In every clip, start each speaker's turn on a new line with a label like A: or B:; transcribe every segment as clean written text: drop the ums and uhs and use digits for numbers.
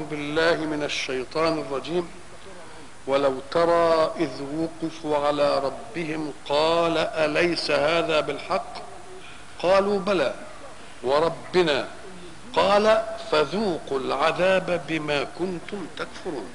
A: بالله من الشيطان الرجيم. ولو ترى إذ وقفوا على ربهم قال أليس هذا بالحق؟ قالوا بلى وربنا قال فذوقوا العذاب بما كنتم تكفرون.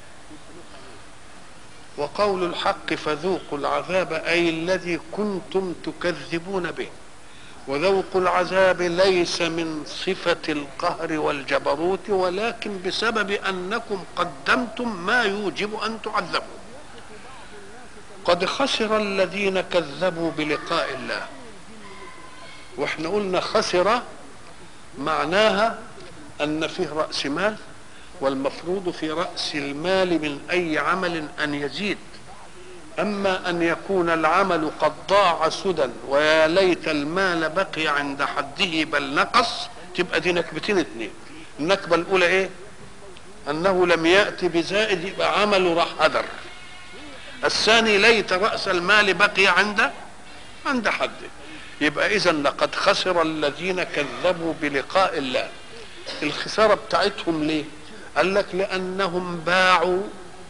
A: وقول الحق فذوقوا العذاب أي الذي كنتم تكذبون به. وذوق العذاب ليس من صفة القهر والجبروت، ولكن بسبب أنكم قدمتم ما يوجب أن تعذبوا. قد خسر الذين كذبوا بلقاء الله. واحنا قلنا خسر معناها أن فيه رأس مال، والمفروض في رأس المال من أي عمل أن يزيد. أما أن يكون العمل قد ضاع سدى ويا ليت المال بقي عند حده بل نقص، تبقى دي نكبتين اتنين. النكبة الأولى إيه؟ أنه لم يأتي بزائد، يبقى عمله راح هدر. الثاني ليت رأس المال بقي عند حده. يبقى إذن لقد خسر الذين كذبوا بلقاء الله. الخسارة بتاعتهم ليه؟ قال لك لأنهم باعوا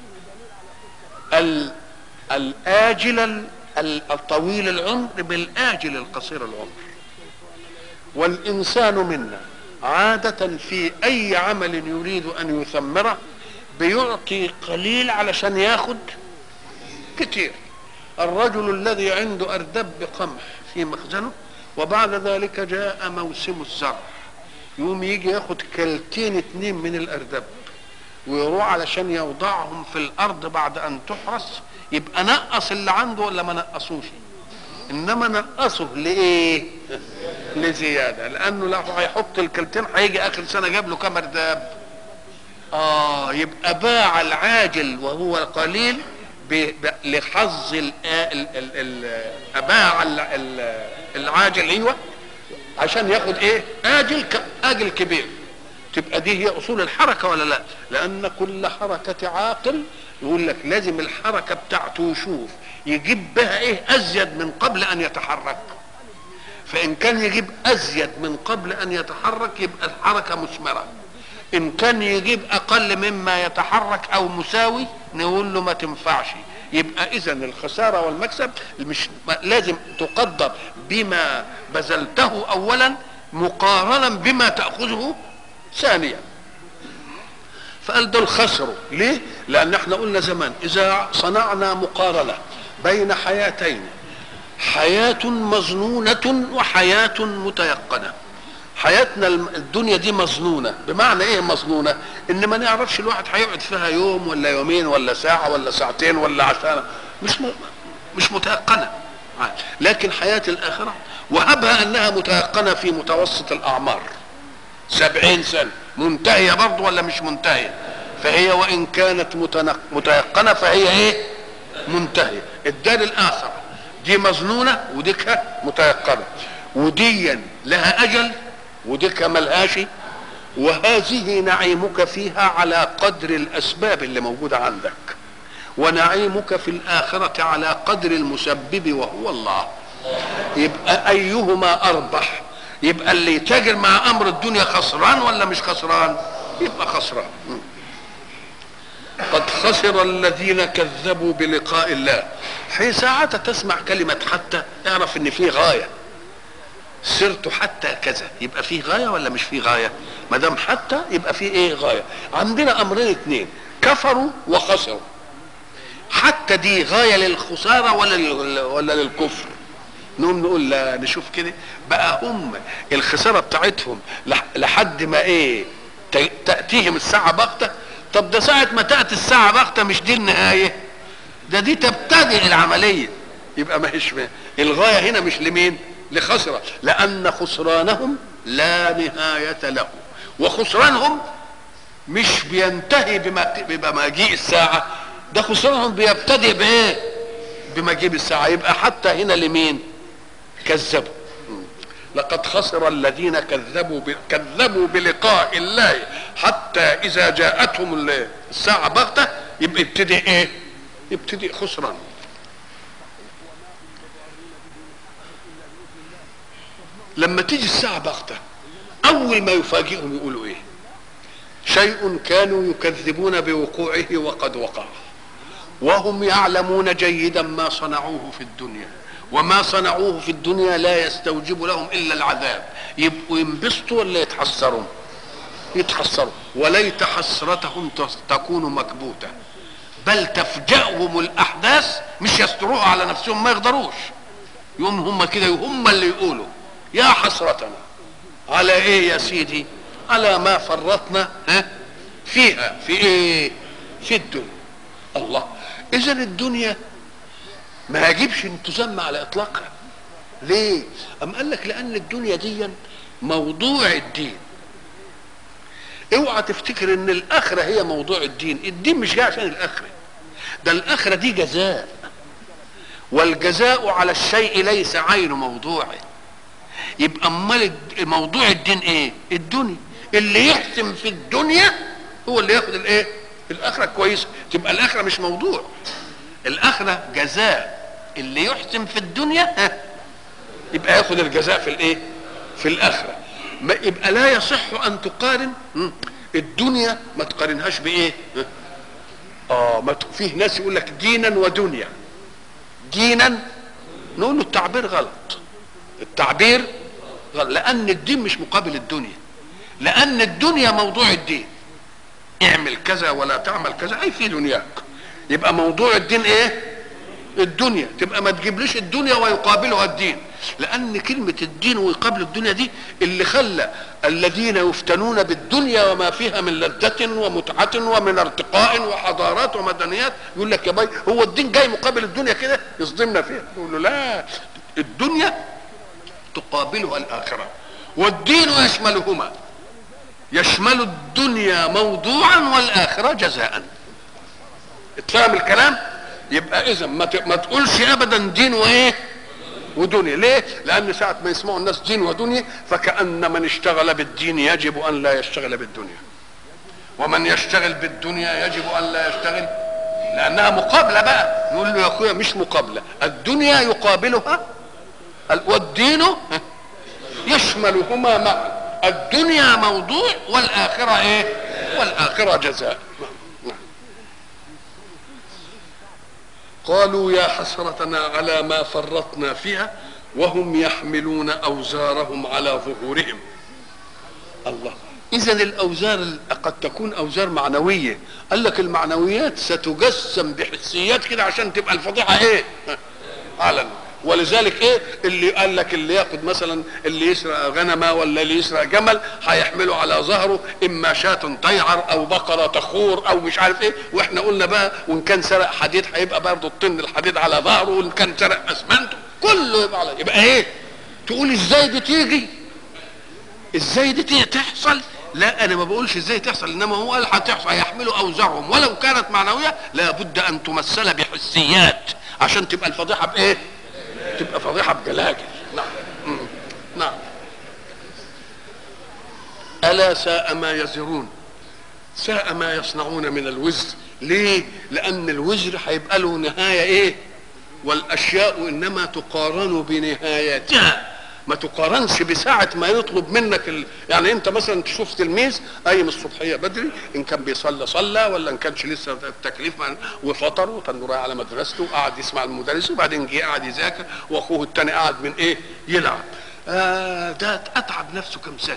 A: الآجل الطويل العمر بالآجل القصير العمر. والإنسان منا عادة في أي عمل يريد أن يثمره بيعطي قليل علشان ياخد كتير. الرجل الذي عنده أردب قمح في مخزنه وبعد ذلك جاء موسم الزرع، يوم يجي ياخد كلتين اتنين من الأردب ويروح علشان يوضعهم في الأرض بعد أن تحرس، يبقى نقص اللي عنده ولا ما نقصوش؟ انما نقصه لايه؟ لزياده، لانه لو هيحط الكلتين هيجي اخر سنه جاب له كام ارداب. يبقى باع العاجل وهو قليل لحظ باع العاجل ايوه عشان ياخد ايه؟ اجل كبير. تبقى دي هي اصول الحركه ولا لا؟ لان كل حركه عاقل يقول لك لازم الحركه بتاعته يشوف يجيب بها ايه ازيد من قبل ان يتحرك. فان كان يجيب ازيد من قبل ان يتحرك يبقى الحركه مثمره. ان كان يجيب اقل مما يتحرك او مساوي نقول له ما تنفعش. يبقى اذا الخساره والمكسب مش لازم تقدر بما بذلته اولا مقارنا بما تاخذه ثانيا. فقال دول خسروا ليه؟ لان احنا قلنا زمان اذا صنعنا مقارنه بين حياتين، حياه مظنونه وحياه متيقنه. حياتنا الدنيا دي مظنونه. بمعنى ايه مظنونه؟ ان ما نعرفش الواحد هيقعد فيها يوم ولا يومين ولا ساعه ولا ساعتين ولا عشان مش متيقنه. لكن حياه الاخره وهبها انها متيقنه في متوسط الاعمار 70 سنه، منتهيه برضه ولا مش منتهيه؟ فهي وان كانت متيقنه فهي ايه؟ منتهيه. الدار الاخره دي مظنونه وديك متيقنه، ودي لها اجل وديك ملهاش. وهذه نعيمك فيها على قدر الاسباب اللي موجوده عندك، ونعيمك في الاخره على قدر المسبب وهو الله. يبقى ايهما اربح؟ يبقى اللي يتاجر مع امر الدنيا خسران ولا مش خسران؟ يبقى خسران. قد خسر الذين كذبوا بلقاء الله. حين ساعات تسمع كلمة حتى اعرف ان في غاية. سرت حتى كذا، يبقى في غاية ولا مش في غاية؟ ما دام حتى يبقى في ايه؟ غاية. عندنا امرين اتنين، كفروا وخسروا. حتى دي غاية للخسارة ولا للكفر؟ نقول لا، نشوف كده بقى هم الخسارة بتاعتهم لحد ما ايه؟ تأتيهم الساعة بغتة. طب ده ساعة ما تأتي الساعة بغتة مش دي النهاية، ده دي تبتدئ العملية. يبقى ما هيش الغاية هنا مش لمين؟ لخسرة، لأن خسرانهم لا نهاية له. وخسرانهم مش بينتهي بمجيء الساعة، ده خسرانهم بيبتدئ بايه؟ بمجيء الساعة. يبقى حتى هنا لمين؟ كذبوا. لقد خسر الذين كذبوا بلقاء الله حتى اذا جاءتهم الساعه بغته. يبقى يبتدي ايه؟ يبتدي خسران. لما تيجي الساعه بغته اول ما يفاجئهم يقولوا ايه؟ شيء كانوا يكذبون بوقوعه وقد وقع، وهم يعلمون جيدا ما صنعوه في الدنيا، وما صنعوه في الدنيا لا يستوجب لهم الا العذاب. يبقوا ينبسطوا ولا يتحسروا؟ يتحسروا. وليت حسرتهم تكون مكبوته، بل تفجأهم الاحداث، مش يستروها على نفسهم، ما يقدروش. يوم هم كده هم اللي يقولوا يا حسرتنا على ايه يا سيدي؟ على ما فرطنا فيها. في ايه؟ في الدنيا. الله، اذا الدنيا ما يجبش ان تسمى على اطلاقها. ليه؟ ام قال لك لان الدنيا دي موضوع الدين. اوعى تفتكر ان الاخره هي موضوع الدين. الدين مش جاي عشان الاخره، ده الاخره دي جزاء، والجزاء على الشيء ليس عين موضوعه. يبقى امال موضوع الدين ايه؟ الدنيا. اللي يحسم في الدنيا هو اللي ياخد الايه؟ الاخره كويسه. تبقى الاخره مش موضوع، الاخره جزاء. اللي يحسم في الدنيا يبقى ياخد الجزاء في الايه؟ في الاخره. ما يبقى لا يصح ان تقارن الدنيا، ما تقارنهاش بايه؟ ما فيه ناس يقول لك دينا ودنيا. دينا نقول له التعبير غلط، التعبير غلط، لان الدين مش مقابل الدنيا، لان الدنيا موضوع الدين. اعمل كذا ولا تعمل كذا اي في دنياك. يبقى موضوع الدين ايه؟ الدنيا. تبقى ما تجيبليش الدنيا ويقابلها الدين، لان كلمه الدين ويقابل الدنيا دي اللي خلى الذين يفتنون بالدنيا وما فيها من لذة ومتعة ومن ارتقاء وحضارات ومدنيات يقول لك يا باي هو الدين جاي مقابل الدنيا كده يصدمنا فيها. يقول له لا، الدنيا تقابلها الاخره، والدين يشملهما، يشمل الدنيا موضوعا والاخره جزاء. اتفهم الكلام؟ يبقى اذا ما تقولش ابدا دين وايه ودنيا. ليه؟ لان ساعه ما يسمعوا الناس دين ودنيا فكأن من اشتغل بالدين يجب ان لا يشتغل بالدنيا، ومن يشتغل بالدنيا يجب ان لا يشتغل، لانها مقابله. بقى نقول له يا اخويا مش مقابله، الدنيا يقابلها والدين يشملهما معا. الدنيا موضوع والاخره ايه؟ والاخره جزاء. قالوا يا حسرتنا على ما فرطنا فيها وهم يحملون اوزارهم على ظهورهم. الله، اذا الاوزار قد تكون اوزار معنويه. قال لك المعنويات ستجسم بحسيات كده عشان تبقى الفضيحه ايه؟ علنا. ولذلك ايه اللي قال لك اللي ياخد مثلا اللي يسرق غنمه ولا اللي يسرق جمل هيحمله على ظهره اما شاة تيعر او بقره تخور او مش عارف ايه. واحنا قلنا بقى وان كان سرق حديد هيبقى برضه الطن الحديد على ظهره، وان كان سرق اسمنت كله يبقى على. يبقى ايه؟ تقول ازاي دي تيجي؟ ازاي دي تيجي تحصل؟ لا انا ما بقولش ازاي تحصل، انما هو قال هتحصل. هيحملوا اوزارهم ولو كانت معنويه لابد ان تمثل بحسيات عشان تبقى الفضيحه بايه؟ تبقى فضيحه بجلاجل. نعم. نعم. الا ساء ما يزرون، ساء ما يصنعون من الوزر. ليه؟ لان الوزر هيبقى له نهايه ايه؟ والاشياء انما تقارن بنهايتها، ما تقارنش بساعة ما يطلب منك يعني انت مثلا تشوف تلميذ قايم الصبحيه بدري، ان كان بيصلي صلى ولا ان كانش لسه التكليف وفطر وكان رايح على مدرسته وقعد يسمع المدرس وبعدين جه قعد يذاكر واخوه الثاني قعد من ايه؟ يلعب. ده اتعب نفسه كم سنه؟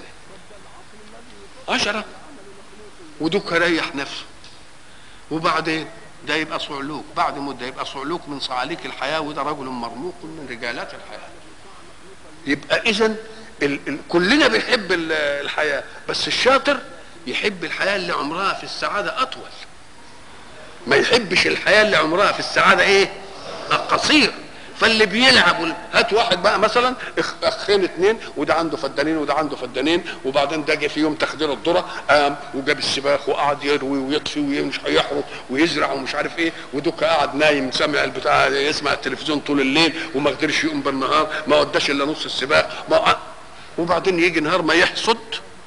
A: 10. ودوك ريح نفسه. وبعدين ده يبقى صعلوك، بعد مده يبقى صعلوك من صعاليك الحياه، وده رجل مرموق من رجالات الحياه. يبقى اذا كلنا بنحب الحياه، بس الشاطر يحب الحياه اللي عمرها في السعاده اطول، ما يحبش الحياه اللي عمرها في السعاده ايه؟ قصير. فاللي بيلعب هات واحد بقى مثلا اخين اتنين وده عنده فدانين وده عنده فدانين، وبعدين ده جه في يوم تخدير الذره قام وجاب السباخ وقعد يروي ويطفي ومش هيحرط ويزرع ومش عارف ايه، ودوك قاعد نايم سامع البتاع يسمع التلفزيون طول الليل وما قدرش يقوم بالنهار، ما وداش الا نص السباخ وبعدين يجي نهار ما يحصد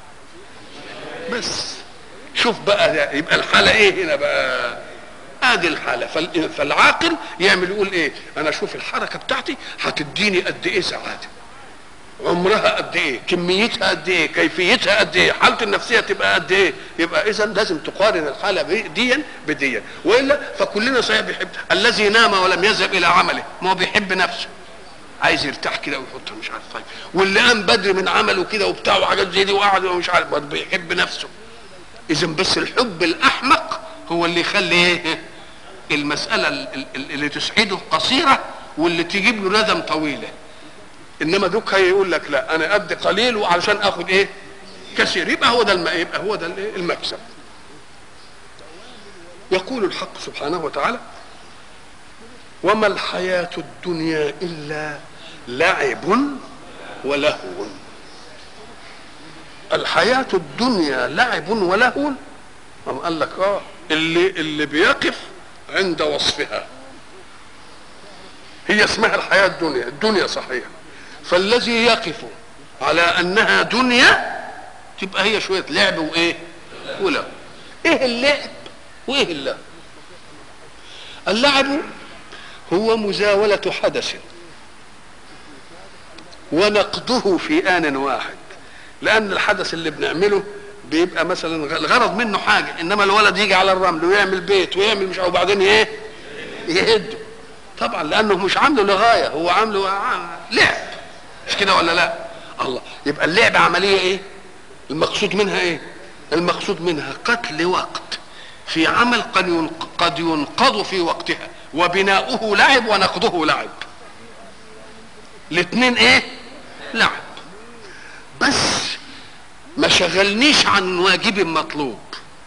A: بس. شوف بقى يبقى الحاله ايه هنا بقى؟ ادي الحاله. فالعاقل يعمل يقول ايه؟ انا اشوف الحركه بتاعتي هتديني قد ايه سعاده، عمرها قد ايه، كميتها قد ايه، كيفيتها قد ايه، حالته النفسيه تبقى قد ايه. يبقى اذا لازم تقارن الحاله ديا بديا، والا فكلنا صحيح بيحب. الذي نام ولم يذهب الى عمله ما هو بيحب نفسه، عايز يرتاح كده ويحط مش عارف طيب. واللي قام بدري من عمله كده وبتاع وحاجات زي دي وقعد ومش عارف برضه بيحب نفسه. اذا بس الحب الاحمق هو اللي يخلي ايه المساله اللي تسعده قصيره واللي تجيب له ندم طويله. انما دوك هيقول لك لا انا ادي قليل وعلشان اخد ايه كثير، يبقى هو ده يبقى هو ده المكسب. يقول الحق سبحانه وتعالى وما الحياة الدنيا إلا لعب ولهو. الحياة الدنيا لعب ولهو. قال لك اللي بيقف عند وصفها هي اسمها الحياة الدنيا. الدنيا صحيح، فالذي يقف على أنها دنيا تبقى هي شوية لعب وإيه ولهو. إيه اللعب وإيه اللهو؟ اللعب هو مزاولة حدث ونقضه في آن واحد، لأن الحدث اللي بنعمله بيبقى مثلا الغرض منه حاجة، إنما الولد يجي على الرمل ويعمل بيت ويعمل مش وبعدين إيه يهده، طبعا لأنه مش عامله لغاية، هو عامله لعب، مش كده ولا لا؟ الله، يبقى اللعب عملية إيه؟ المقصود منها إيه؟ المقصود منها قتل وقت في عمل قد ينقض في وقتها، وبناؤه لعب ونقضه لعب، الاثنين ايه لعب. بس ما شغلنيش عن واجب مطلوب.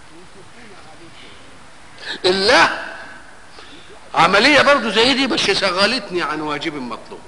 A: الله عملية برضو زي دي بس شغلتني عن واجب مطلوب.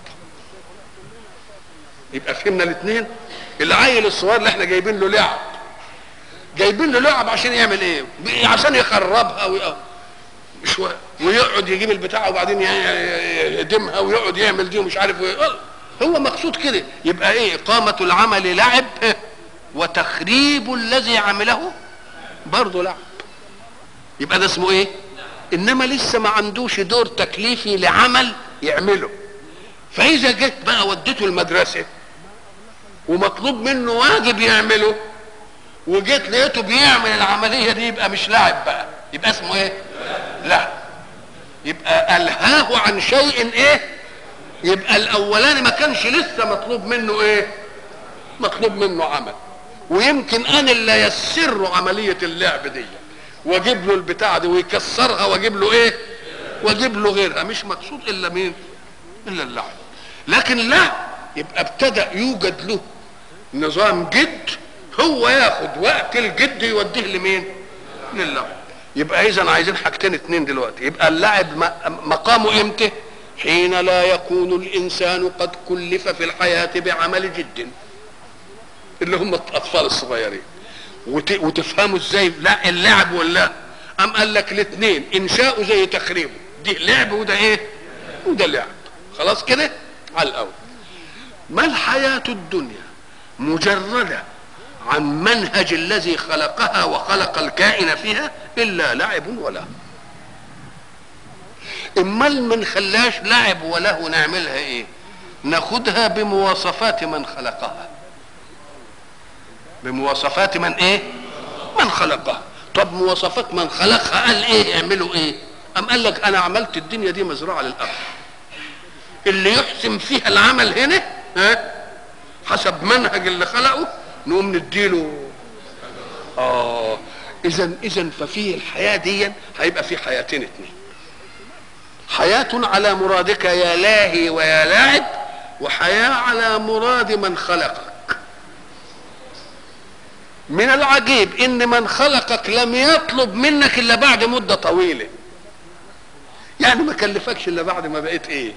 A: يبقى فهمنا الاثنين. العيل الصغير اللي احنا جايبين له لعب، جايبين له لعب عشان يعمل ايه؟ عشان يخربها ويقعد يجيب البتاع وبعدين يهدمها ويقعد يعمل دي ومش عارف هو مقصود كده. يبقى ايه؟ اقامة العمل لعب وتخريب الذي عمله برضه لعب. يبقى ده اسمه ايه؟ انما لسه ما عندوش دور تكليفي لعمل يعمله. فاذا جيت بقى وديته المدرسة ومطلوب منه واجب يعمله وجيت لقيته بيعمل العملية دي، يبقى مش لاعب بقى، يبقى اسمه ايه؟ لا، يبقى ألهاه عن شيء ايه؟ يبقى الاولاني ما كانش لسه مطلوب منه ايه؟ مطلوب منه عمل، ويمكن انا اللي يسر عملية اللعب دي واجيب له البتاع دي ويكسرها واجيب له ايه؟ واجيب له غيرها، مش مقصود الا مين؟ الا اللعب. لكن لا، يبقى ابتدأ يوجد له نظام جد، هو ياخد وقت الجد يوديه لمين؟ للعب. يبقى اذا عايزين حاجتين اتنين دلوقتي. يبقى اللعب مقامه امتى؟ حين لا يكون الانسان قد كلف في الحياة بعمل جد، اللي هم الاطفال الصغيرين. وتفهموا ازاي لا اللعب ولا ام قال لك الاثنين انشاؤه زي تخريبه، دي لعب وده ايه؟ وده لعب. خلاص كده على الاول. ما الحياة الدنيا مجردة عن منهج الذي خلقها وخلق الكائن فيها الا لعب وله. امال من خلاش لعب وله نعملها ايه؟ ناخدها بمواصفات من خلقها، بمواصفات من ايه؟ من خلقها. طب مواصفات من خلقها قال ايه؟ اعملوا ايه؟ ام قال لك انا عملت الدنيا دي مزرعة للاخر، اللي يحسن فيها العمل هنا حسب منهج اللي خلقه نقوم نديله. اذا ففي الحياة دي هيبقى في حياتين اتنين، حياة على مرادك يا لاهي ويا لاعب، وحياة على مراد من خلقك. من العجيب ان من خلقك لم يطلب منك الا بعد مدة طويلة، يعني ما كلفكش الا بعد ما بقيت ايه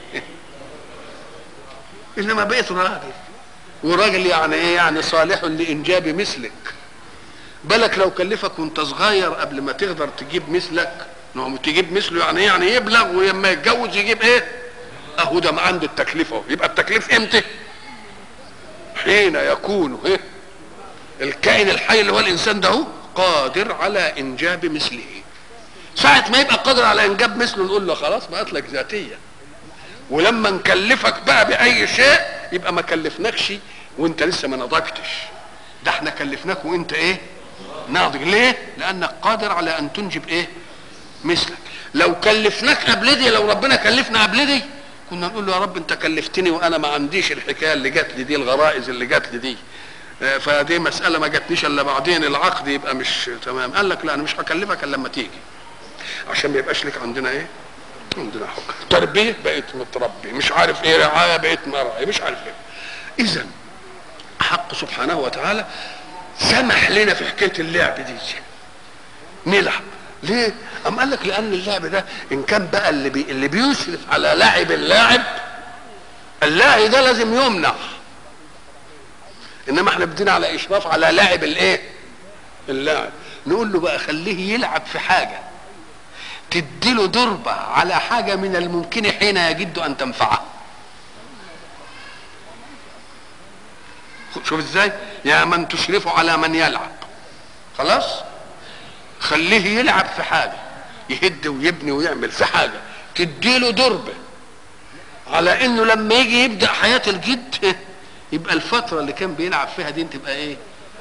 A: انما بقيت راجل، وراجل يعني ايه؟ يعني صالح لانجاب مثلك. بالك لو كلفك وانت صغير قبل ما تقدر تجيب مثلك، نعم تجيب مثله يعني ايه؟ يعني يبلغ ولما يتجوز يجيب ايه؟ اهو ده عند التكليف اهو. يبقى التكليف امتى؟ حين يكون ايه؟ الكائن الحي اللي هو الانسان ده هو قادر على انجاب مثله. ساعة ما يبقى قادر على انجاب مثله نقول له خلاص بقت لك ذاتية. ولما نكلفك بقى باي شيء يبقى ما كلفناكش وانت لسه ما نضجتش، ده احنا كلفناك وانت ايه؟ ناضج. ليه؟ لانك قادر على ان تنجب ايه؟ مثلك. لو كلفناك قبل دي، لو ربنا كلفنا قبل دي كنا نقول له يا رب انت كلفتني وانا ما عنديش الحكايه اللي جات لي دي، الغرائز اللي جات لي دي، فدي مساله ما جاتنيش الا بعدين العقد يبقى مش تمام. قال لك لا انا مش هكلفك الا لما تيجي، عشان ما يبقاش لك عندنا ايه؟ عندنا حكم. تربيه بقيت متربي، مش عارف ايه، رعايه بقيت مرعي، مش عارف ايه. اذا حق سبحانه وتعالى سمح لنا في حكايه اللعب دي نلعب. ليه؟ أم قال لك لأن اللعب ده إن كان بقى اللي بيشرف على لعب اللاعب ده لازم يمنع، إنما إحنا بدينا على إشراف على لاعب الإيه؟ اللاعب. نقول له بقى خليه يلعب في حاجة تديله ضربة على حاجة من الممكن حين يجد أن تنفعه. شوف إزاي؟ يا من تشرفه على من يلعب، خلاص؟ خليه يلعب في حاجه، يهد ويبني ويعمل في حاجه تديله ضربه على انه لما يجي يبدا حياه الجد يبقى الفتره اللي كان بيلعب فيها دي تبقى ايه؟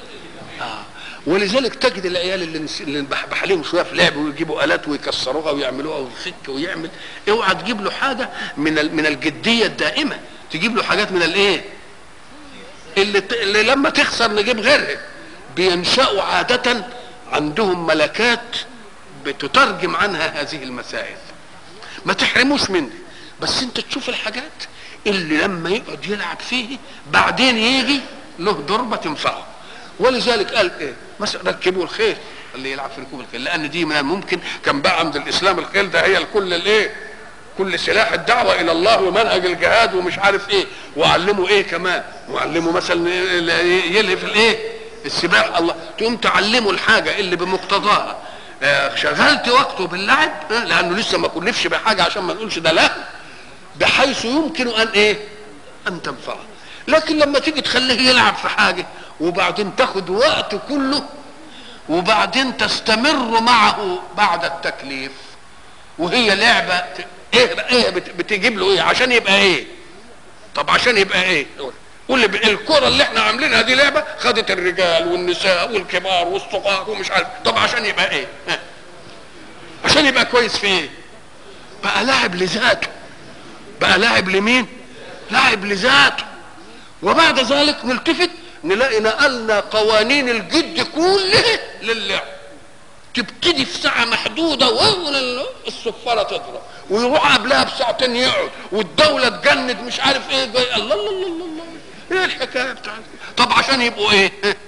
A: ولذلك تجد العيال اللي نبحبح عليهم شويه في لعب ويجيبوا الات ويكسروها ويعملوها ويفك ويعمل، اوعى تجيب له حاجه من الجديه الدائمه، تجيب له حاجات من الايه؟ اللي لما تخسر نجيب غيرها. بينشأوا عاده عندهم ملكات بتترجم عنها هذه المسائل. ما تحرموش مني، بس انت تشوف الحاجات اللي لما يقعد يلعب فيه بعدين يجي له ضربه تنفعه. ولذلك قال ايه؟ مثلا ركبوا الخيل، اللي يلعب في ركوب الخيل، لان دي من الممكن كان بقى عند الاسلام الخيل ده هي الكل الايه؟ كل سلاح الدعوه الى الله ومنهج الجهاد ومش عارف ايه. وعلموا ايه كمان؟ وعلموا مثلا يلهف الايه؟ السباح. الله تقوم تعلموا الحاجه اللي بمقتضاها شغلت وقته باللعب، لانه لسه ما كلفش بحاجه عشان ما نقولش ده لا، بحيث يمكن ان ايه؟ ان تنفعه. لكن لما تيجي تخليه يلعب في حاجه وبعدين تاخد وقت كله وبعدين تستمر معه بعد التكليف وهي لعبه ايه بتجيب له ايه عشان يبقى ايه؟ طب عشان يبقى ايه؟ قول لي الكره اللي احنا عاملينها دي لعبه خدت الرجال والنساء والكبار والصغار ومش عارف، طب عشان يبقى ايه؟ عشان يبقى كويس في ايه؟ بقى لاعب لذاته. بقى لاعب لمين؟ لاعب لذاته. وبعد ذلك نلتفت نلاقي نقلنا قوانين الجد كلها للعب. تبتدي في ساعه محدوده واول الصفاره تضرب ويروح قبلها بساعتين يقعد والدوله تجند مش عارف ايه جاي. الله الله الله الله، ايه الحكايه بتاعتك؟ طب عشان يبقوا ايه؟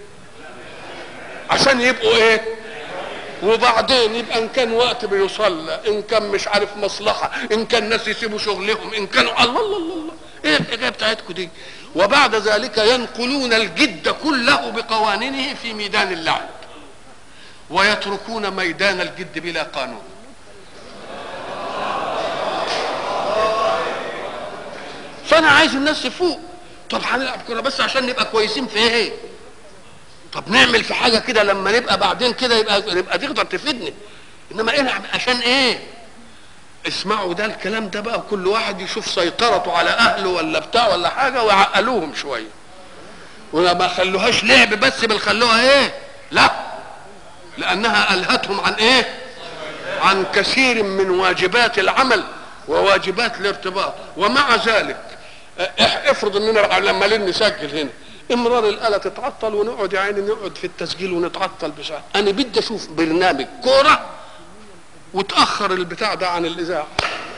A: عشان يبقوا ايه؟ وبعدين يبقى ان كان وقت بيصلى، ان كان مش عارف مصلحه، ان كان ناس يسيبوا شغلهم، ان كانوا الله الله الله الله، ايه الحكايه بتاعتكم دي؟ وبعد ذلك ينقلون الجد كله بقوانينه في ميدان اللعب ويتركون ميدان الجد بلا قانون. فانا عايز الناس تفوق. طب هنلعب كوره بس عشان نبقى كويسين في ايه؟ طب نعمل في حاجه كده لما نبقى بعدين كده يبقى تقدر تفيدني، انما العب عشان ايه؟ اسمعوا ده الكلام ده بقى، كل واحد يشوف سيطرته على اهله ولا بتاع ولا حاجه ويعقلوهم شويه، وما خلوهاش لعب بس بل خلوها ايه؟ لا، لانها الهتهم عن ايه؟ عن كثير من واجبات العمل وواجبات الارتباط. ومع ذلك افرض اننا لما نسجل هنا امرار الاله تتعطل ونقعد يا عيني نقعد في التسجيل ونتعطل بساعه. انا بدي اشوف برنامج كوره وتاخر البتاع ده عن الاذاعه،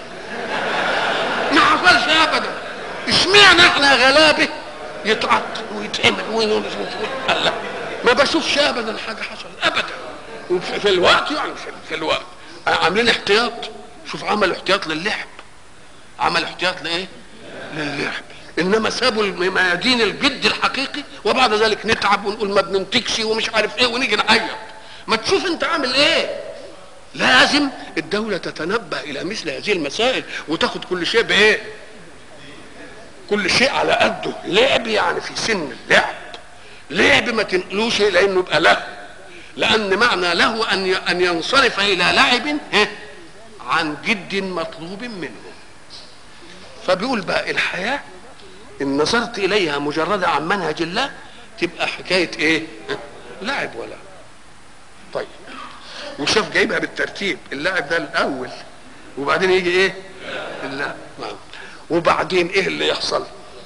A: ما حصلش ابدا. اشمعنى احنا غلابه يتعطل ويتعمل الله، ما بشوفش ابدا حاجه حصلت ابدا. وفي الوقت يعني في الوقت عاملين احتياط. شوف عملوا احتياط للعب، عمل احتياط لايه؟ للعب. انما سابوا ميادين الجد الحقيقي وبعد ذلك نتعب ونقول ما بننتجش ومش عارف ايه ونيجي نعيط. ما تشوف انت عامل ايه؟ لازم الدولة تتنبه الى مثل هذه المسائل وتاخد كل شيء بايه؟ كل شيء على قده. لعب يعني في سن اللعب، لعب ما تنقلوش لانه يبقى له، لان معنى له ان ينصرف الى لعب عن جد مطلوب منه. فبيقول بقى الحياة ان نظرت اليها مجرده عن منهج الله تبقى حكايه ايه؟ لعب ولا. طيب وشاف جايبها بالترتيب، اللعب ده الاول وبعدين يجي ايه؟ اللعب. وبعدين ايه اللي يحصل؟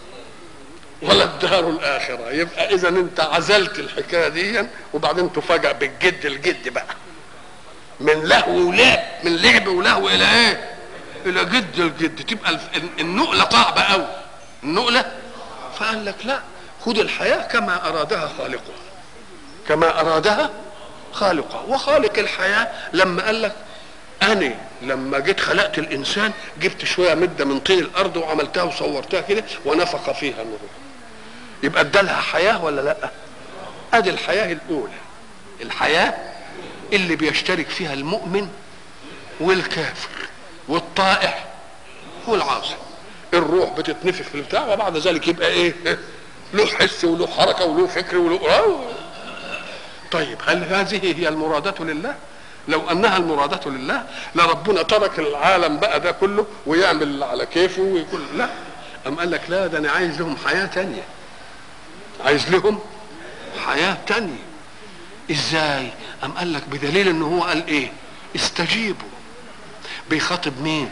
A: ولا الدار الاخره. يبقى اذا انت عزلت الحكايه دي وبعدين تفاجأ بالجد، الجد بقى من لهو ولعب، من لعب ولهو الى ايه؟ الى جد الجد. تبقى النقله صعبه قوي، النقله. فقال لك لا، خد الحياه كما ارادها خالقها، كما ارادها خالقها. وخالق الحياه لما قال لك انا لما جيت خلقت الانسان جبت شويه مده من طين الارض وعملتها وصورتها كده ونفخ فيها الروح، يبقى ادالها حياه ولا لا؟ ادي الحياه الاولى، الحياه اللي بيشترك فيها المؤمن والكافر والطائع والعاصي. الروح بتتنفخ في البتاع وبعد ذلك يبقى ايه؟ له حس وله حركه وله فكر وله. طيب هل هذه هي المرادة لله؟ لو انها المرادة لله لربنا ترك العالم بقى ده كله ويعمل اللي على كيفه ويقول لا. ام قال لك لا، ده انا عايز لهم حياة تانية، عايز لهم حياة تانية. ازاي؟ ام قال لك بدليل ان هو قال ايه؟ استجيبوا. بيخاطب مين؟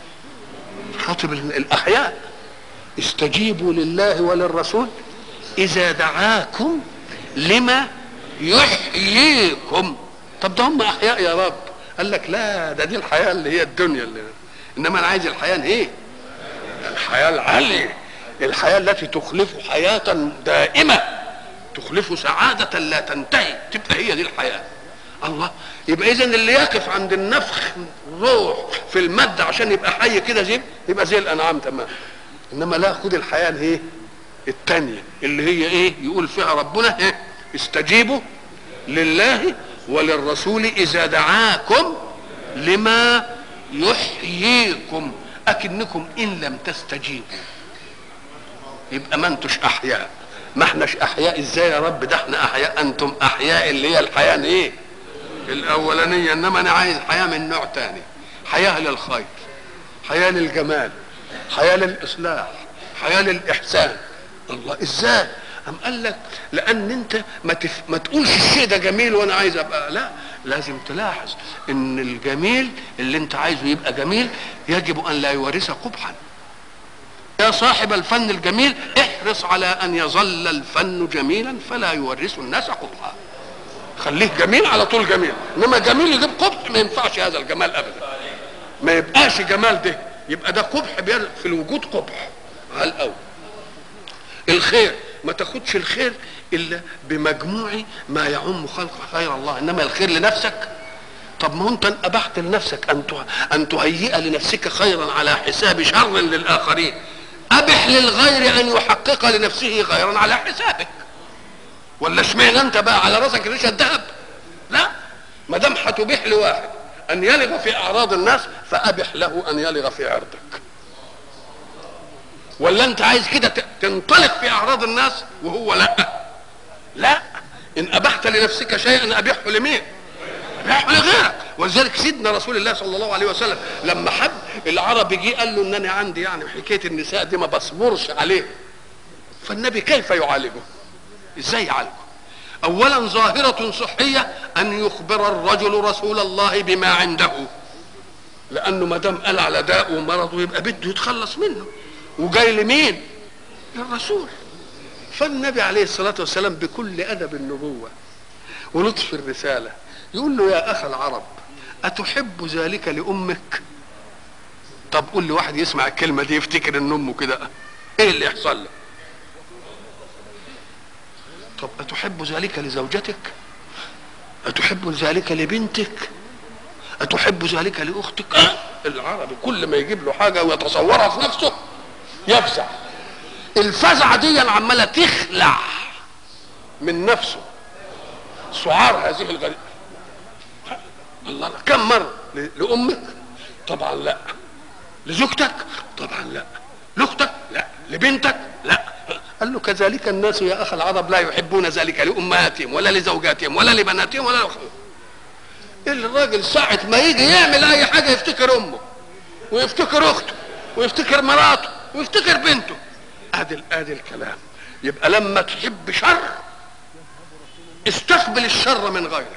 A: خاطب الاحياء. استجيبوا لله وللرسول اذا دعاكم لما يحييكم. طب ده هم احياء يا رب. قال لك لا، ده دي الحياه اللي هي الدنيا اللي. انما انا عايز الحياه ايه؟ الحياه العاليه، الحياه التي تخلف حياه دائمه، تخلف سعاده لا تنتهي، تبقى هي دي الحياه. الله. يبقى اذا اللي يقف عند النفخ روح في الماده عشان يبقى حي كده زي يبقى زي الانعام تمام. انما لا، خد الحياه الايه؟ الثانيه اللي هي ايه؟ يقول فيها ربنا ايه؟ استجيبوا لله وللرسول اذا دعاكم لما يحييكم. اكنكم ان لم تستجيبوا يبقى ما انتوش احياء. ما احناش احياء. ازاي يا رب؟ ده احنا احياء. انتم احياء اللي هي الحياه ايه؟ الاولانيه. انما انا عايز حياه من نوع تاني، حياه للخير، حياه للجمال، حياه للاصلاح، حياه للاحسان. الله. ازاي؟ أم قال لك لان انت ما تقولش الشيء ده جميل وانا عايز ابقى، لا، لازم تلاحظ ان الجميل اللي انت عايزه يبقى جميل يجب ان لا يورث قبحا. يا صاحب الفن الجميل احرص على ان يظل الفن جميلا فلا يورث الناس قبحا. خليه جميل على طول جميل، انما جميل يجيب قبح ما ينفعش هذا الجمال ابدا. ما يبقاش جمال ده، يبقى ده قبح في الوجود، قبح على الاول. الخير ما تاخدش الخير الا بمجموع ما يعم خلق خير الله، انما الخير لنفسك. طب ما انت ابحت لنفسك ان تهيئ لنفسك خيرا على حساب شر للاخرين. ابح للغير ان يحقق لنفسه خيرا على حسابك. ولا اشمعنى انت بقى على راسك ريشه الذهب؟ لا، ما دام هتبيح لواحد ان يلغ في اعراض الناس فابح له ان يلغ في عرضك. ولا انت عايز كده تنطلق في اعراض الناس وهو لا. ان ابحت لنفسك شيئا ابيحه لمين؟ ابيحه لغيرك. ولذلك سيدنا رسول الله صلى الله عليه وسلم لما حب العربي جه قال له ان انا عندي يعني حكايه النساء دي ما بصبرش عليه. فالنبي كيف يعالجه؟ ازاي يعالجه؟ اولا ظاهره صحيه ان يخبر الرجل رسول الله بما عنده، لانه ما دام قال على داء ومرضه يبقى بده يتخلص منه، وجاي لمين؟ للرسول. فالنبي عليه الصلاة والسلام بكل أدب النبوة ولطف الرسالة يقول له يا أخ العرب أتحب ذلك لأمك؟ طب قول لي واحد يسمع الكلمة دي يفتكر إن أمه كده، إيه اللي يحصل له؟ طب أتحب ذلك لزوجتك؟ أتحب ذلك لبنتك؟ أتحب ذلك لأختك؟ العربي كل ما يجيب له حاجة ويتصورها في نفسه يفزع. الفزعه دي عماله تخلع من نفسه سعار هذه الغريبه. الله. كم مره لامك؟ طبعا لا. لزوجتك؟ طبعا لا. لاختك؟ لا. لبنتك؟ لا. قال له كذلك الناس يا اخ العرب لا يحبون ذلك لامهاتهم ولا لزوجاتهم ولا لبناتهم ولا لاخوهم. الراجل ساعه ما يجي يعمل اي حاجه يفتكر امه ويفتكر اخته ويفتكر مراته ويفتكر بنته. ادي الكلام. يبقى لما تحب شر استقبل الشر من غيرك.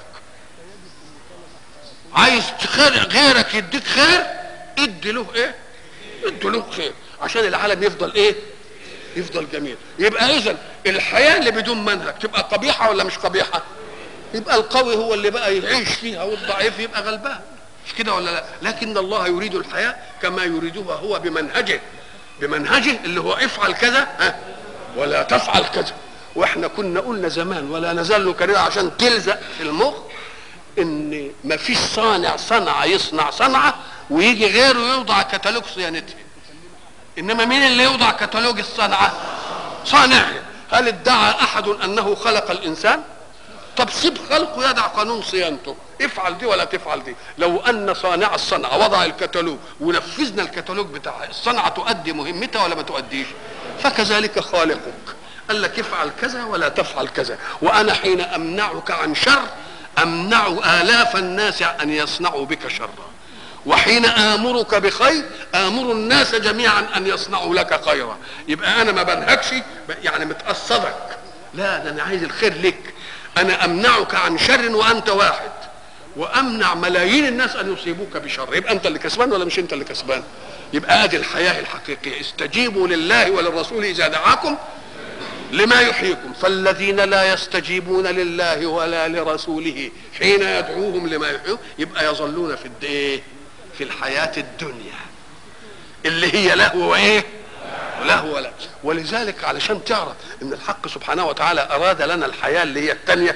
A: عايز غيرك يديك خير، ادي له ايه؟ ادي له خير عشان العالم يفضل ايه؟ يفضل جميل. يبقى اذا الحياه اللي بدون منهج تبقى قبيحه ولا مش قبيحه؟ يبقى القوي هو اللي بقى يعيش فيها والضعيف يبقى غلبان، مش كده ولا لا؟ لكن الله يريد الحياه كما يريدها هو بمنهجه اللي هو افعل كذا ولا تفعل كذا. واحنا كنا قلنا زمان ولا نزال نكررها عشان تلزق في المخ ان ما فيش صانع صنعه يصنع صنعه ويجي غيره يوضع كتالوج صيانتها. انما مين اللي يوضع كتالوج الصنعه؟ صانعها. هل ادعى احد انه خلق الانسان؟ طب سيب خلقه يدع قانون صيانته، افعل دي ولا تفعل دي. لو ان صانع الصنعه وضع الكتالوج ونفذنا الكتالوج بتاعها، الصنعه تؤدي مهمتها ولا ما تؤديش؟ فكذلك خالقك قال لك افعل كذا ولا تفعل كذا. وانا حين امنعك عن شر امنع الاف الناس ان يصنعوا بك شرا، وحين امرك بخير امر الناس جميعا ان يصنعوا لك خيرا. يبقى انا ما بنهكش يعني متقصدك، لا ده انا عايز الخير لك. انا امنعك عن شر وانت واحد، وامنع ملايين الناس ان يصيبوك بشر. يبقى انت اللي كسبان ولا مش انت اللي كسبان؟ يبقى ادي الحياه الحقيقيه. استجيبوا لله وللرسول اذا دعاكم لما يحييكم، فالذين لا يستجيبون لله ولا لرسوله حين يدعوهم لما يحييهم يبقى يظلون في الايه؟ في الحياه الدنيا اللي هي لهو وايه؟ لهو ولا. ولذلك علشان تعرف ان الحق سبحانه وتعالى اراد لنا الحياه اللي هي الثانيه،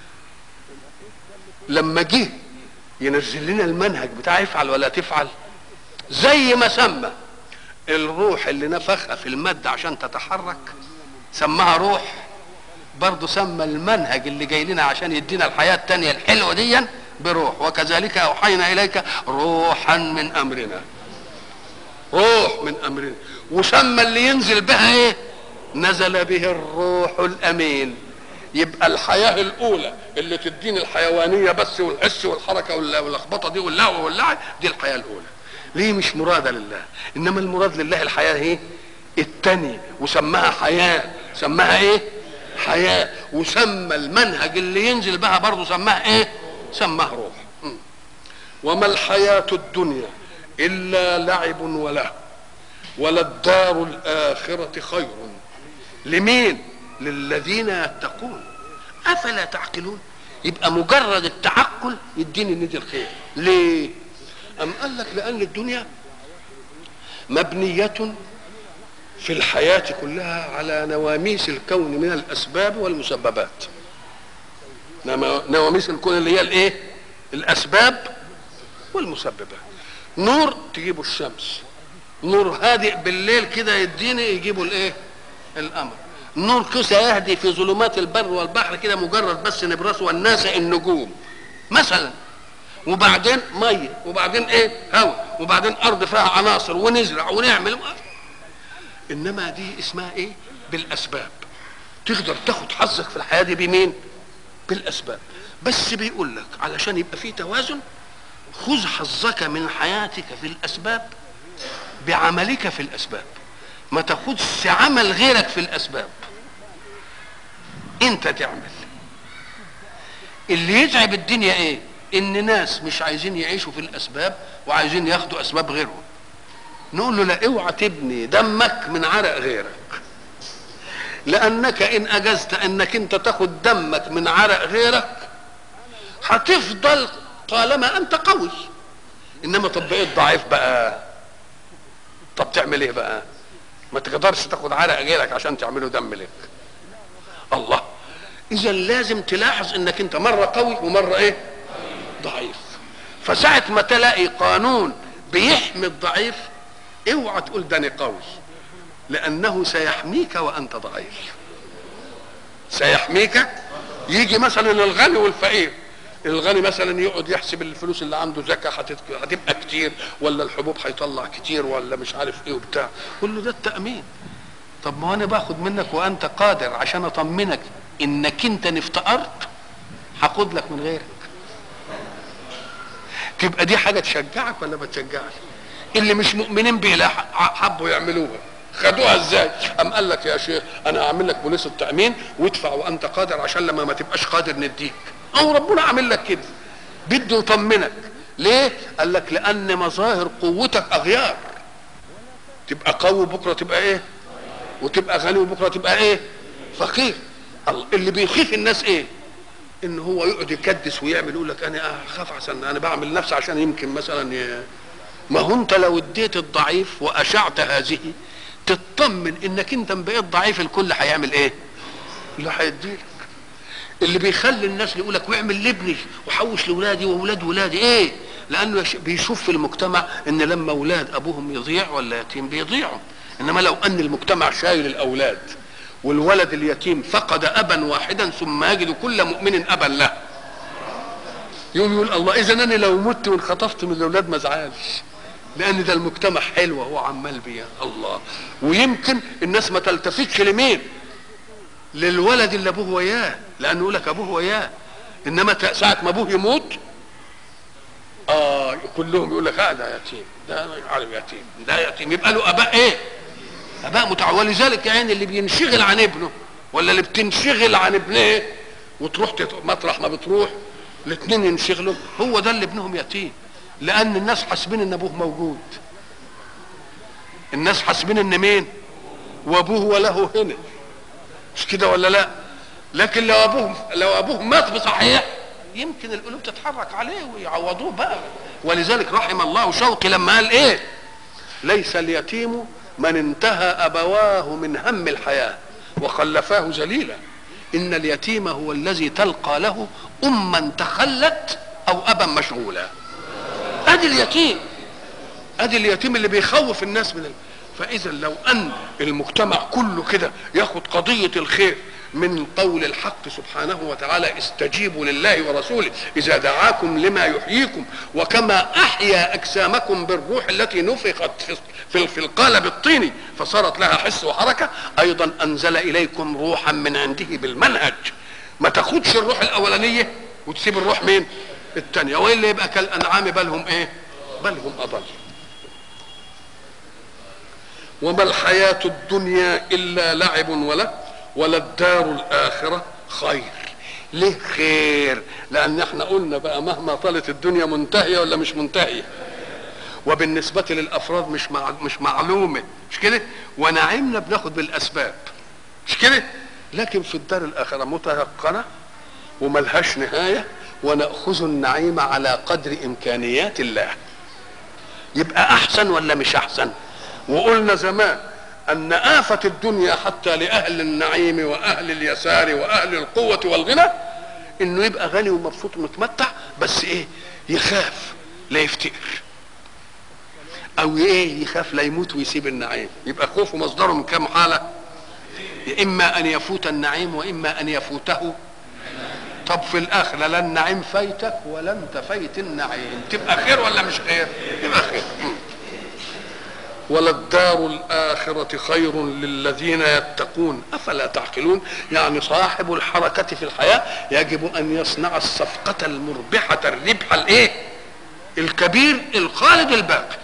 A: لما جه ينزل لنا المنهج بتاع افعل ولا تفعل، زي ما سمى الروح اللي نفخها في الماده عشان تتحرك سماها روح، برضه سمى المنهج اللي جاي لنا عشان يدينا الحياه الثانيه الحلوه دي بروح. وكذلك اوحينا اليك روحا من امرنا، روح من امرنا. وسمى اللي ينزل بها ايه؟ نزل به الروح الامين. يبقى الحياه الاولى اللي تديني الحيوانيه بس والحس والحركه واللخبطه دي واللهو واللعب دي الحياه الاولى. ليه مش مراده لله؟ انما المراد لله الحياه ايه؟ الثانيه. وسماها حياه، سماها ايه؟ حياه. وسمى المنهج اللي ينزل بها برضه سماها ايه؟ سماها روح. وما الحياه الدنيا الا لعب وله وللدار الاخره خير لمين؟ للذين يتقون افلا تعقلون. يبقى مجرد التعقل يديني ندي الخير. ليه؟ ام قال لك لان الدنيا مبنيه في الحياه كلها على نواميس الكون من الاسباب والمسببات. نواميس الكون اللي هي الايه؟ الاسباب والمسببات. نور تجيبه الشمس، نور هادئ بالليل كده يديني يجيبه الايه؟ القمر. نور كسى يهدي في ظلمات البر والبحر كده مجرد بس نبرسه والناس النجوم مثلا. وبعدين ميه، وبعدين ايه؟ هواء، وبعدين ارض فيها عناصر ونزرع ونعمل. انما دي اسمها ايه؟ بالاسباب. تقدر تاخد حظك في الحياه دي بمين؟ بالاسباب. بس بيقول لك علشان يبقى في توازن خذ حظك من حياتك في الاسباب بعملك في الاسباب، ما تاخدش عمل غيرك في الاسباب. انت تعمل. اللي يتعب الدنيا ايه؟ ان ناس مش عايزين يعيشوا في الاسباب وعايزين ياخدوا اسباب غيرهم. نقول له لا، اوعى تبني دمك من عرق غيرك، لانك ان اجزت انك انت تاخد دمك من عرق غيرك هتفضل طالما انت قوي. انما طب بقيت ضعيف بقى، طب تعمل ايه بقى؟ ما تقدرش تاخد عرق غيرك عشان تعمله دم لك. الله. اذا لازم تلاحظ انك انت مره قوي ومره ايه؟ ضعيف. فساعه ما تلاقي قانون بيحمي الضعيف اوعى تقول ده انا قوي، لانه سيحميك وانت ضعيف. سيحميك. يجي مثلا الغني والفقير، الغني مثلا يقعد يحسب الفلوس اللي عنده زكاه هتبقى كتير، ولا الحبوب هيطلع كتير، ولا مش عارف ايه وبتاع. قول له ده التامين. طب ما انا باخد منك وانت قادر عشان اطمنك انك انت افتقرت هاخد لك من غيرك. تبقى دي حاجه تشجعك ولا ما تشجعش؟ اللي مش مؤمنين بيه لا حبوا يعملوها، خدوها ازاي؟ قام قال لك يا شيخ انا اعمل لك بوليس التامين وادفع وانت قادر عشان لما ما تبقاش قادر نديك. او ربنا عامل لك كده بده يطمنك. ليه؟ قال لك لان مظاهر قوتك اغيار، تبقى قوي بكره تبقى ايه؟ وتبقى غني وبكره تبقى ايه؟ فقير. اللي بيخيف الناس ايه؟ ان هو يقعد يكدس ويعمل، يقول لك انا اخاف عشان انا بعمل نفسي عشان يمكن مثلا ما هو انت لو اديت الضعيف واشعت هذه تطمن انك انت بقيت ضعيف، الكل هيعمل ايه؟ لا هيديلك. اللي بيخلي الناس يقول لك واعمل لابني وحوش لاولادي واولاد ولادي ايه؟ لانه بيشوف في المجتمع ان لما اولاد ابوهم يضيع ولا يتيم بيضيعوا. انما لو ان المجتمع شايل الاولاد والولد اليتيم فقد ابا واحدا ثم يجد كل مؤمن ابا له، يوم يقول الله اذا انا لو مت وانخطفت من الاولاد ما ازعلش، لان ده المجتمع حلو هو عمال بيا الله. ويمكن الناس ما تلتفتش لمين؟ للولد اللي ابوه وياه، لانه يقول لك ابوه وياه. انما ساعه ما ابوه يموت كلهم يقول لك ده يتيم، ده عارف يتيم، ده يتيم. يبقى له اباء ايه؟ اباء ولذلك يعني اللي بينشغل عن ابنه ولا اللي بتنشغل عن ابنه وتروح مطرح ما بتروح الاثنين ينشغلوا، هو ده اللي ابنهم يتيم. لان الناس حاسبين ان ابوه موجود، الناس حاسبين ان مين؟ وابوه وله هنا، مش كده ولا لا؟ لكن لو ابوه مات بصحيح يمكن القلوب تتحرك عليه ويعوضوه بقى. ولذلك رحم الله شوقي لما قال ايه؟ ليس اليتيم من انتهى ابواه من هم الحياه وخلفاه ذليلا، ان اليتيم هو الذي تلقى له اما تخلت او ابا مشغولا. ادي اليتيم، ادي اليتيم اللي بيخوف الناس من فاذا لو ان المجتمع كله كده ياخد قضيه الخير من قول الحق سبحانه وتعالى استجيبوا لله ورسوله اذا دعاكم لما يحييكم، وكما احيا اجسامكم بالروح التي نفخت في القالب الطيني فصارت لها حس وحركه، ايضا انزل اليكم روحا من عنده بالمنهج. ما تاخدش الروح الاولانيه وتسيب الروح مين؟ الثانيه، والا يبقى كالانعام بل هم ايه؟ بل هم اضل. وما الحياه الدنيا الا لعب وللدار الاخره خير. ليه خير؟ لان احنا قلنا بقى مهما طالت الدنيا منتهيه ولا مش منتهيه، وبالنسبه للافراد مش معلومه، مش كده؟ ونعيمنا بناخد بالاسباب، مش كده؟ لكن في الدار الاخره متيقنه وملهاش نهايه، وناخذ النعيم على قدر امكانيات الله. يبقى احسن ولا مش احسن؟ وقلنا زمان ان آفة الدنيا حتى لأهل النعيم وأهل اليسار وأهل القوة والغنى انه يبقى غني ومبسوط ومتمتع، بس ايه؟ يخاف لا يفتقر، او ايه؟ يخاف لا يموت ويسيب النعيم. يبقى خوفه مصدره من كام حالة؟ اما ان يفوت النعيم واما ان يفوته. طب في الاخرة لا النعيم فايتك ولا انت فايت النعيم، تبقى خير ولا مش خير؟ تبقى خير. وللدار الآخرة خير للذين يتقون أفلا تعقلون. يعني صاحب الحركة في الحياة يجب أن يصنع الصفقة المربحة الربح الإيه؟ الكبير الخالد الباقي.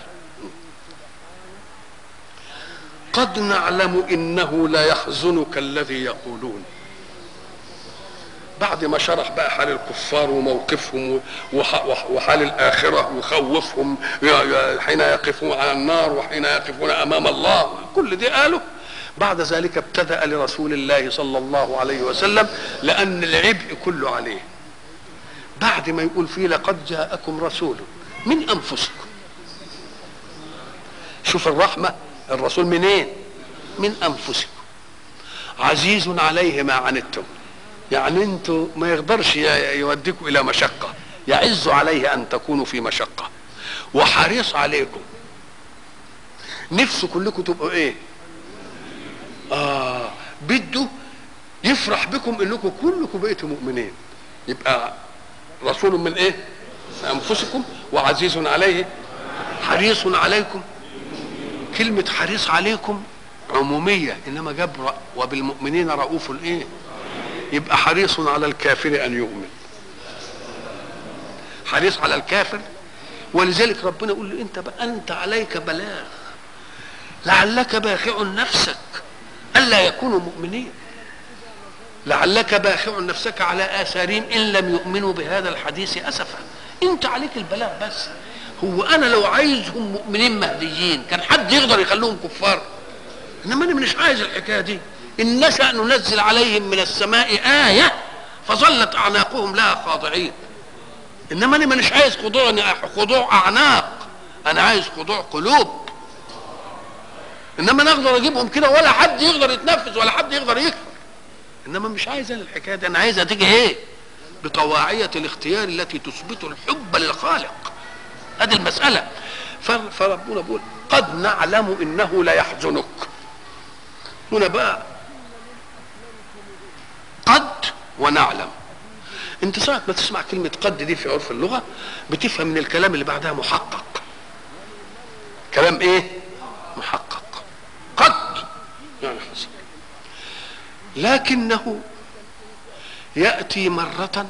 A: قد نعلم إنه لا يحزنك الذي يقولون. بعد ما شرح بقى حال الكفار وموقفهم وحال الآخرة ويخوفهم حين يقفون على النار وحين يقفون أمام الله، كل دي قالوا. بعد ذلك ابتدأ لرسول الله صلى الله عليه وسلم، لأن العبء كله عليه. بعد ما يقول فيه لقد جاءكم رسول من أنفسكم. شوف الرحمة، الرسول منين؟ من أنفسكم عزيز عليه ما عنتم. يعني انتوا ما يقدرش يوديكم الى مشقة، يعز عليه ان تكونوا في مشقة، وحريص عليكم، نفسه كلكم تبقوا ايه؟ بده يفرح بكم انكم كلكم بقيتوا مؤمنين. يبقى رسول من ايه؟ انفسكم وعزيز عليه حريص عليكم. كلمة حريص عليكم عمومية، انما جاب وبالمؤمنين رؤوف الايه؟ يبقى حريص على الكافر ان يؤمن، حريص على الكافر. ولذلك ربنا يقول له انت عليك بلاغ، لعلك باخع نفسك الا يكونوا مؤمنين، لعلك باخع نفسك على اثارهم ان لم يؤمنوا بهذا الحديث اسفا. انت عليك البلاغ بس. هو انا لو عايزهم مؤمنين مهديين كان حد يقدر يخليهم كفار؟ انما انا مش عايز الحكايه دي. ان نشأ ننزل عليهم من السماء آية فظلت اعناقهم لها خاضعين. انما انا مش عايز خضوع اعناق، انا عايز خضوع قلوب. انما انا اقدر اجيبهم كده ولا حد يقدر يتنفذ ولا حد يقدر يكفر. انما مش عايز انا الحكايه دي، انا عايزها تيجي ايه؟ بطواعيه الاختيار التي تثبت الحب للخالق. هذه المساله. فربنا بيقول قد نعلم انه لا يحزنك. هنا بقى قد ونعلم. انت ساعة ما تسمع كلمة قد دي في عرف اللغة بتفهم من الكلام اللي بعدها محقق. كلام ايه؟ محقق. قد يعني حصل، لكنه يأتي مرة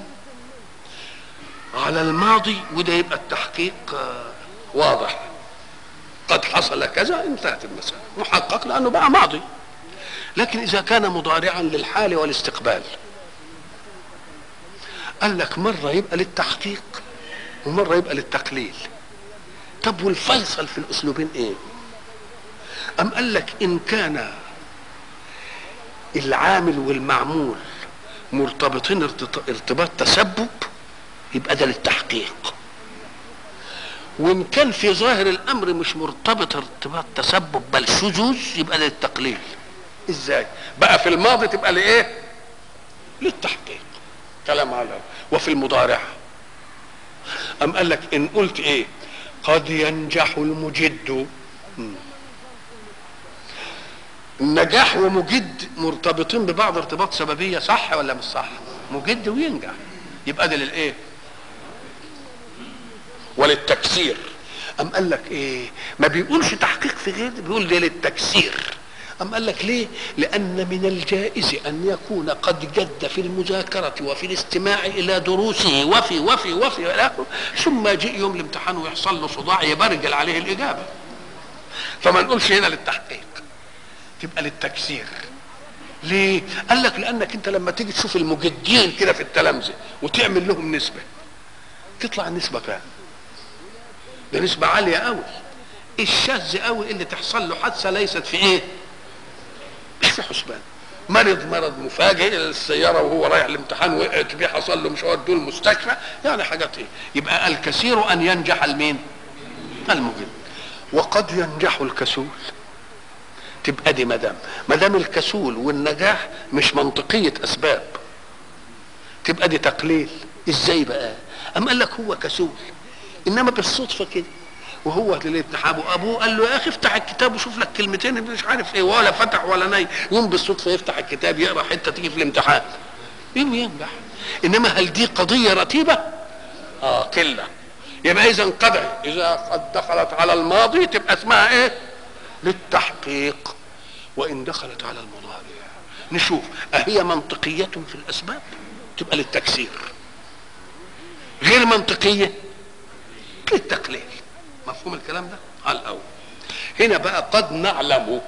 A: على الماضي وده يبقى التحقيق واضح. قد حصل كذا انتهت المسألة، محقق لأنه بقى ماضي. لكن إذا كان مضارعا للحال والاستقبال قال لك مرة يبقى للتحقيق ومرة يبقى للتقليل. طب والفيصل في الأسلوبين إيه؟ أم قال لك إن كان العامل والمعمول مرتبطين ارتباط تسبب يبقى ده للتحقيق، وإن كان في ظاهر الأمر مش مرتبط ارتباط تسبب بل شذوذ يبقى للتقليل. إزاي؟ بقى في الماضي تبقى لإيه؟ للتحقيق. كلام على. وفي المضارع أم قال لك إن قلت إيه؟ قد ينجح المجد. النجاح ومجد مرتبطين ببعض ارتباط سببية، صح ولا مش صح؟ مجد وينجح يبقى ده للايه؟ وللتكسير. أم قال لك ايه؟ ما بيقولش تحقيق في غير، بيقول ده للتكسير. أم قال لك ليه؟ لأن من الجائز أن يكون قد جد في المذاكرة وفي الاستماع إلى دروسه وفي إلى آخره، ثم يجي يوم الامتحان ويحصل له صداع يبرجل عليه الإجابة. فما نقولش هنا للتحقيق، تبقى للتكسير. ليه؟ قال لك لأنك أنت لما تيجي تشوف المجدين كده في التلامذة وتعمل لهم نسبة تطلع النسبة كام؟ ده نسبة عالية قوي. الشاذ قوي اللي تحصل له حادثة ليست في ايه؟ مش في حسبان. مرض مفاجئ، السيارة وهو رايح الامتحان وقعت بيه، حصل له مش ودوه المستشفى، يعني حاجات ايه؟ يبقى الكثير ان ينجح المين؟ المجد. وقد ينجح الكسول. تبقى دي مدام الكسول والنجاح مش منطقية اسباب، تبقى دي تقليل. ازاي بقى؟ أم قال لك هو كسول انما بالصدفه كده وهو للامتحان ابوه قال له يا اخي افتح الكتاب وشوف لك كلمتين مش عارف ايه، ولا فتح ولا ناي، يوم بالصدفه يفتح الكتاب يقرا حته تيجي في الامتحان يوم ينجح. انما هل دي قضيه رتيبه؟ كلا. يبقى اذا قد دخلت على الماضي تبقى اسمها ايه؟ للتحقيق. وان دخلت على المضارع نشوف اهي منطقيه في الاسباب تبقى للتكسير، غير منطقيه للتقليل. مفهوم الكلام ده؟ على الاول. هنا بقى قد نعلم.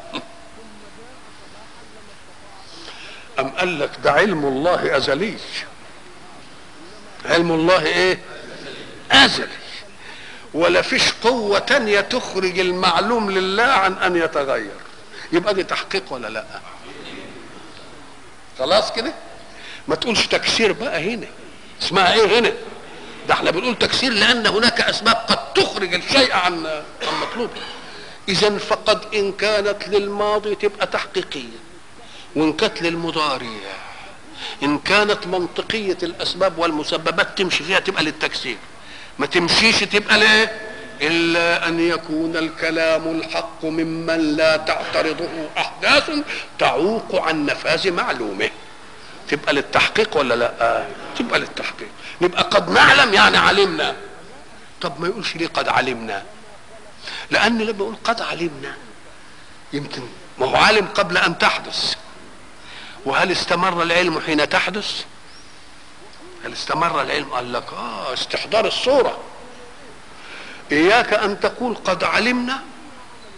A: ام قال لك ده علم الله ازلي. علم الله ايه؟ ازلي، ولا فيش قوه تانية تخرج المعلوم لله عن ان يتغير. يبقى دي تحقيق ولا لا؟ خلاص كده. ما تقولش تكسير بقى هنا. اسمها ايه هنا؟ ده احنا بنقول تكسير لان هناك اسباب قد تخرج الشيء عن مطلوبه. اذا فقد ان كانت للماضي تبقى تحقيقيه، وان كانت للمضارع ان كانت منطقيه الاسباب والمسببات تمشي فيها تبقى للتكسير، ما تمشيش تبقى ليه؟ الا ان يكون الكلام الحق ممن لا تعترضه احداث تعوق عن نفاذ معلومه، تبقى للتحقيق ولا لا؟ تبقى للتحقيق. نبقى قد نعلم يعني علمنا. طب ما يقولش ليه قد علمنا؟ لان لما يقول قد علمنا يمكن ما هو عالم قبل ان تحدث. وهل استمر العلم حين تحدث؟ هل استمر العلم؟ قال لك استحضار الصورة. اياك ان تقول قد علمنا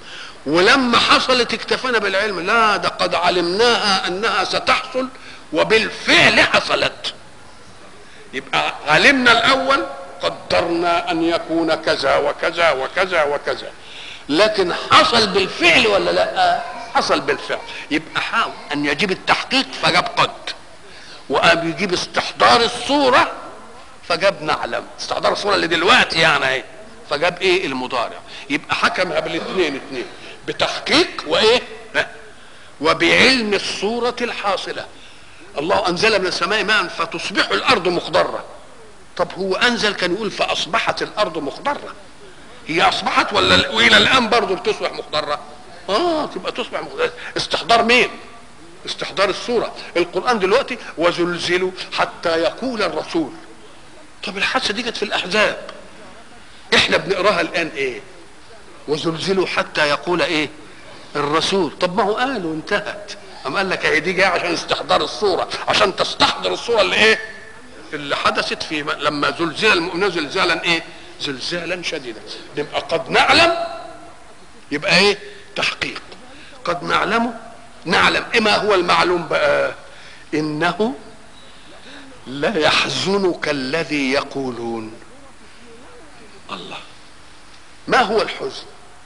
A: ولما حصلت اكتفينا بالعلم؟ لا، ده قد علمناها انها ستحصل وبالفعل حصلت. يبقى علمنا الاول، قدرنا ان يكون كذا وكذا وكذا وكذا، لكن حصل بالفعل ولا لا؟ حصل بالفعل. يبقى حاول ان يجيب التحقيق فجاب قد، وقام يجيب استحضار الصوره فجاب نعلم. استحضار الصوره اللي دلوقتي يعني ايه، فجاب ايه؟ المضارع. يبقى حكمها بالاثنين اثنين، بتحقيق وايه؟ وبعلم الصوره الحاصله. الله انزل من السماء ماء فتصبح الارض مخضره. طب هو انزل كان يقول فاصبحت الارض مخضره، هي اصبحت ولا والى الان برضه بتصبح مخضره؟ تبقى تصبح مخضره. استحضار مين؟ استحضار الصوره. القران دلوقتي وزلزلوا حتى يقول الرسول. طب الحادثه دي كانت في الاحزاب، احنا بنقراها الان ايه؟ وزلزلوا حتى يقول ايه؟ الرسول. طب ما هو قالوا انتهت. أم قال لك هي دي جايه عشان استحضار الصوره، عشان تستحضر الصوره اللي ايه؟ اللي حدثت في لما زلزل المؤمنون زلزالا ايه؟ زلزالا شديدا. نبقى قد نعلم، يبقى ايه؟ تحقيق. قد نعلم ايه ما هو المعلوم بقى؟ انه لا يحزنك الذي يقولون. الله، ما هو الحزن؟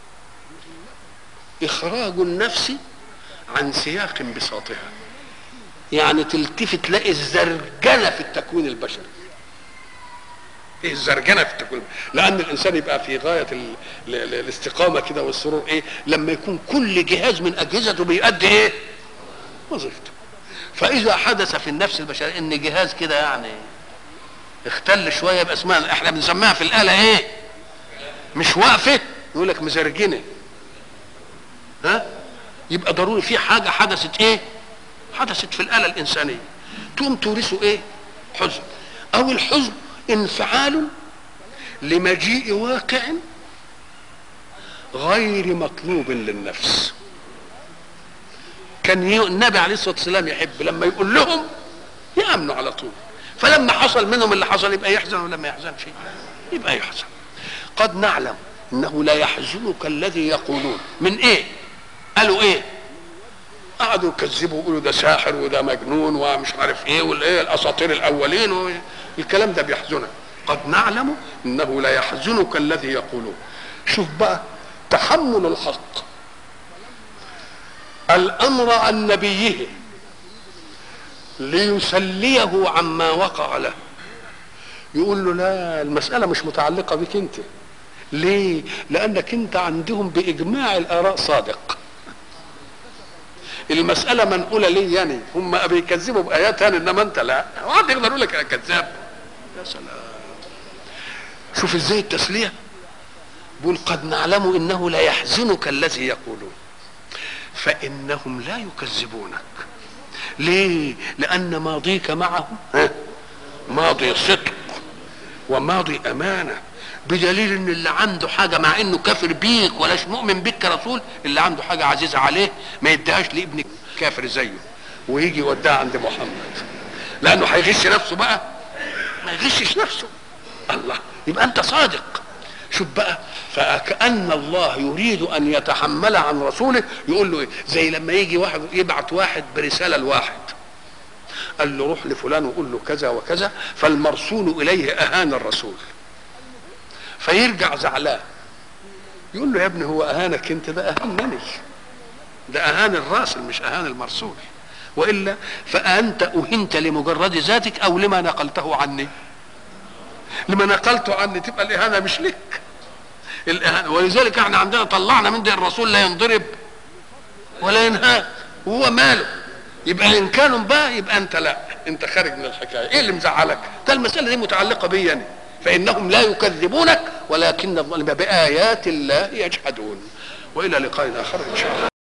A: اخراج النفس عن سياق بساطها، يعني تلتفت تلاقي الزرجنه في التكوين البشري. ايه الزرجنه في التكوين؟ لان الانسان يبقى في غايه الاستقامه كده والسرور ايه؟ لما يكون كل جهاز من اجهزته بيؤدي ايه؟ وظيفته. فاذا حدث في النفس البشريه ان جهاز كده يعني اختل شويه، يبقى اسمها، احنا بنسميها في الاله ايه؟ مش واقفه، يقول لك مزرجنه. يبقى ضروري في حاجه حدثت ايه؟ حدثت في الآلة الإنسانية تقوم تورثه ايه؟ حزن. أو الحزن انفعال لمجيء واقع غير مطلوب للنفس. كان النبي عليه الصلاة والسلام يحب لما يقول لهم يأمنوا على طول، فلما حصل منهم اللي حصل يبقى يحزن، ولا ما يحزنش؟ يبقى يحزن. قد نعلم انه لا يحزنك الذي يقولون. من ايه؟ قالوا ايه؟ قعدوا يكذبوا ويقولوا ده ساحر وده مجنون ومش عارف ايه والايه الاساطير الاولين والكلام ده بيحزنك. قد نعلم انه لا يحزنك الذي يقولون. شوف بقى تحمل الحق الامر عن نبيه ليسليه عما وقع له. يقول له لا، المسألة مش متعلقة بك انت. ليه؟ لانك انت عندهم باجماع الاراء صادق. المسألة منقولة ليه يعني؟ هم بيكذبوا بآيات يعني، انما انت لا. واحد يقدر يقول لك انا كذاب؟ يا سلام. شوف ازاي التسلية. بيقول قد نعلم انه لا يحزنك الذي يقولون فانهم لا يكذبونك. ليه؟ لان ماضيك معهم ماضي صدق وماضي امانه، بدليل ان اللي عنده حاجه مع انه كافر بيك ولاش مؤمن بك كرسول، اللي عنده حاجه عزيزه عليه ما يديهاش لابن كافر زيه ويجي يوديها عند محمد، لانه هيغش نفسه بقى، ما يغشش نفسه. الله، يبقى انت صادق. شوف بقى، فكأن الله يريد ان يتحمل عن رسوله. يقول له ايه؟ زي لما يجي واحد يبعت واحد برساله لواحد، قال له روح لفلان وقول له كذا وكذا، فالمرسول اليه اهان الرسول، فيرجع زعلان. يقول له يا ابني هو اهانك انت؟ ده اهانني، ده اهان الراسل مش اهان المرسول. والا فانت اهنت لمجرد ذاتك او لما نقلته عني؟ لما نقلته عني تبقى الاهانه مش لك الإهانة. ولذلك احنا عندنا طلعنا من ده الرسول لا ينضرب ولا ينهى، وهو ماله؟ يبقى ان كانوا بقى يبقى انت لا، انت خارج من الحكايه. ايه اللي مزعلك؟ ده المساله دي متعلقه بي يعني. فانهم لا يكذبونك ولكن الظالمين بايات الله يجحدون. والى لقاء اخر ان شاء الله.